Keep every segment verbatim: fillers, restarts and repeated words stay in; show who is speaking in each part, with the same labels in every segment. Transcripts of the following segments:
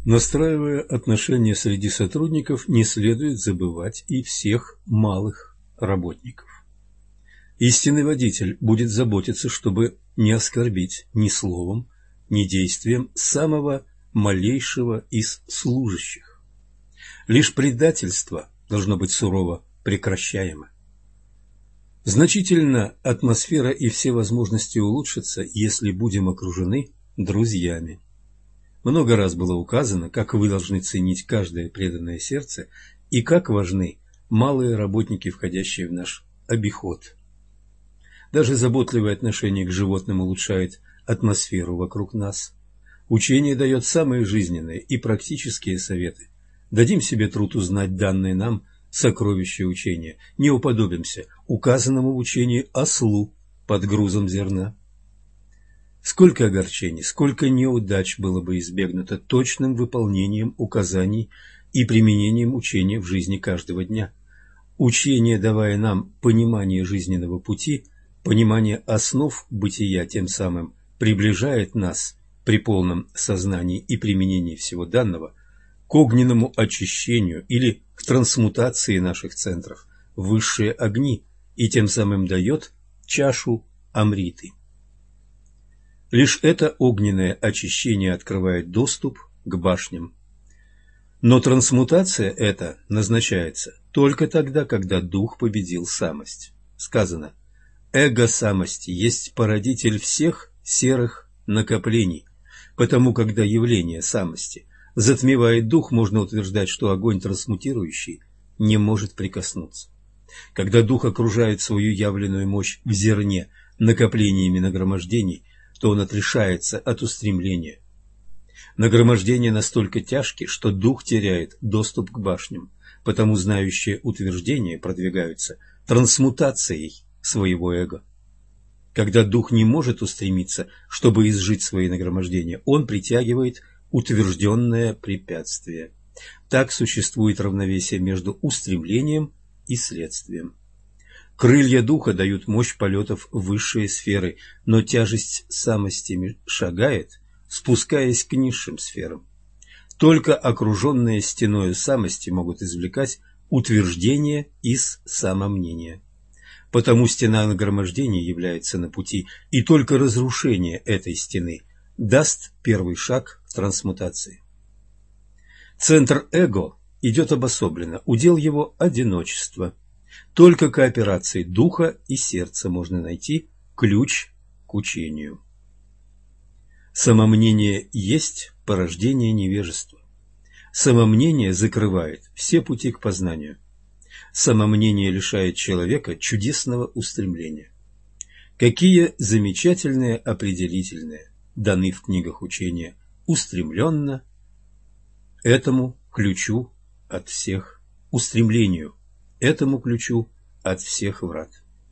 Speaker 1: Настраивая отношения среди сотрудников, не следует забывать и всех малых работников. Истинный водитель будет заботиться, чтобы не оскорбить ни словом, ни действием самого малейшего из служащих. Лишь предательство должно быть сурово прекращаемо. Значительно атмосфера и все возможности улучшатся, если будем окружены друзьями. Много раз было указано, как вы должны ценить каждое преданное сердце и как важны малые работники, входящие в наш обиход. Даже заботливое отношение к животным улучшает атмосферу вокруг нас. Учение дает самые жизненные и практические советы. Дадим себе труд узнать данные нам сокровища учения, не уподобимся указанному в учении ослу под грузом зерна. Сколько огорчений, сколько неудач было бы избегнуто точным выполнением указаний и применением учения в жизни каждого дня. Учение, давая нам понимание жизненного пути, понимание основ бытия, тем самым приближает нас при полном сознании и применении всего данного к огненному очищению или к трансмутации наших центров в высшие огни и тем самым дает чашу Амриты. Лишь это огненное очищение открывает доступ к башням. Но трансмутация эта назначается только тогда, когда дух победил самость. Сказано: эго самости есть породитель всех серых накоплений, потому когда явление самости затмевает дух, можно утверждать, что огонь трансмутирующий не может прикоснуться. Когда дух окружает свою явленную мощь в зерне накоплениями нагромождений, то он отрешается от устремления. Нагромождения настолько тяжки, что дух теряет доступ к башням, потому знающие утверждения продвигаются трансмутацией своего эго. Когда дух не может устремиться, чтобы изжить свои нагромождения, он притягивает утвержденное препятствие. Так существует равновесие между устремлением и следствием. Крылья духа дают мощь полетов в высшие сферы, но тяжесть самости шагает, спускаясь к низшим сферам. Только окруженные стеною самости могут извлекать утверждение из самомнения. Потому стена нагромождения является на пути, и только разрушение этой стены даст первый шаг к трансмутации. Центр эго идет обособленно, удел его одиночество. Только кооперацией духа и сердца можно найти ключ к учению. Самомнение есть порождение невежества. Самомнение закрывает все пути к познанию. Самомнение лишает человека чудесного устремления. Какие замечательные определительные даны в книгах учения: устремленно этому ключу от всех, устремлению этому ключу от всех врат.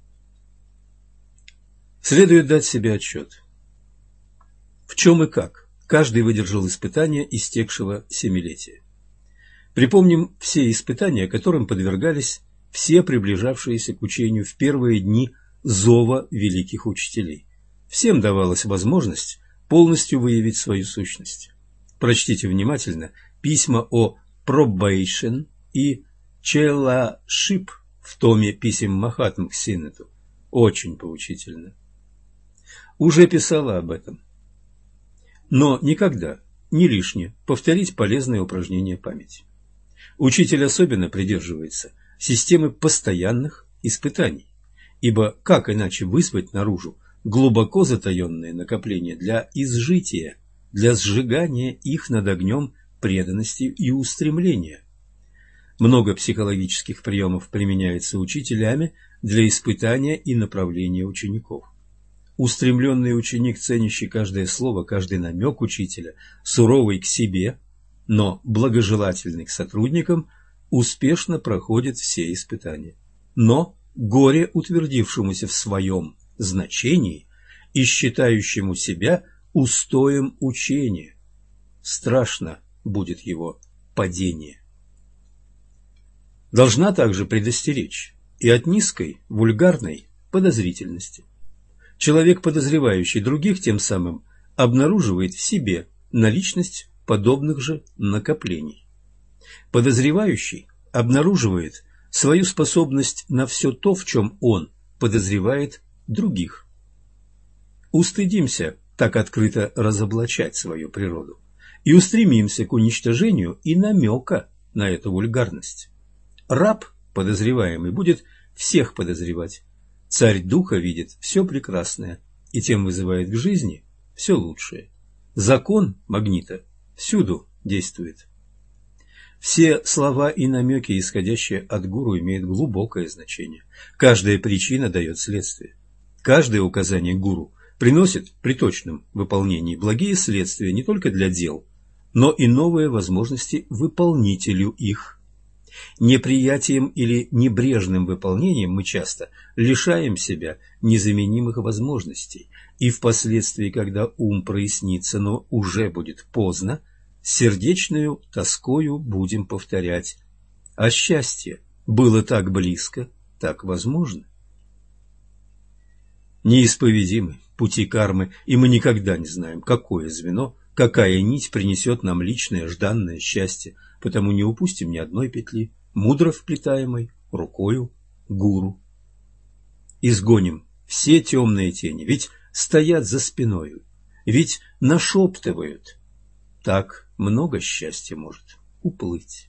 Speaker 1: Следует дать себе отчет, в чем и как каждый выдержал испытания истекшего семилетия. Припомним все испытания, которым подвергались все приближавшиеся к учению в первые дни зова великих учителей. Всем давалась возможность полностью выявить свою сущность. Прочтите внимательно письма о probation и Челашип в томе писем Махатм к Синнету. Очень поучительно. Уже писала об этом. Но никогда не лишнее повторить полезные упражнения памяти. Учитель особенно придерживается системы постоянных испытаний, ибо как иначе вызвать наружу глубоко затаенные накопления для изжития, для сжигания их над огнем преданности и устремления? Много психологических приемов применяется учителями для испытания и направления учеников. Устремленный ученик, ценящий каждое слово, каждый намек учителя, суровый к себе, но благожелательный к сотрудникам, успешно проходит все испытания. Но горе утвердившемуся в своем значении и считающему себя устоем учения, страшно будет его падение. Должна также предостеречь и от низкой, вульгарной подозрительности. Человек, подозревающий других, тем самым обнаруживает в себе наличность подобных же накоплений. Подозревающий обнаруживает свою способность на все то, в чем он подозревает других. Устыдимся так открыто разоблачать свою природу и устремимся к уничтожению и намека на эту вульгарность. Раб, подозреваемый, будет всех подозревать. Царь духа видит все прекрасное и тем вызывает к жизни все лучшее. Закон магнита всюду действует. Все слова и намеки, исходящие от гуру, имеют глубокое значение. Каждая причина дает следствие. Каждое указание гуру приносит при точном выполнении благие следствия не только для дел, но и новые возможности выполнителю их. Неприятием или небрежным выполнением мы часто лишаем себя незаменимых возможностей, и впоследствии, когда ум прояснится, но уже будет поздно, сердечную тоскою будем повторять: а счастье было так близко, так возможно. Неисповедимы пути кармы, и мы никогда не знаем, какое звено, какая нить принесет нам личное жданное счастье, потому не упустим ни одной петли, мудро вплетаемой рукою гуру. Изгоним все темные тени, ведь стоят за спиною, ведь нашептывают. Так много счастья может уплыть.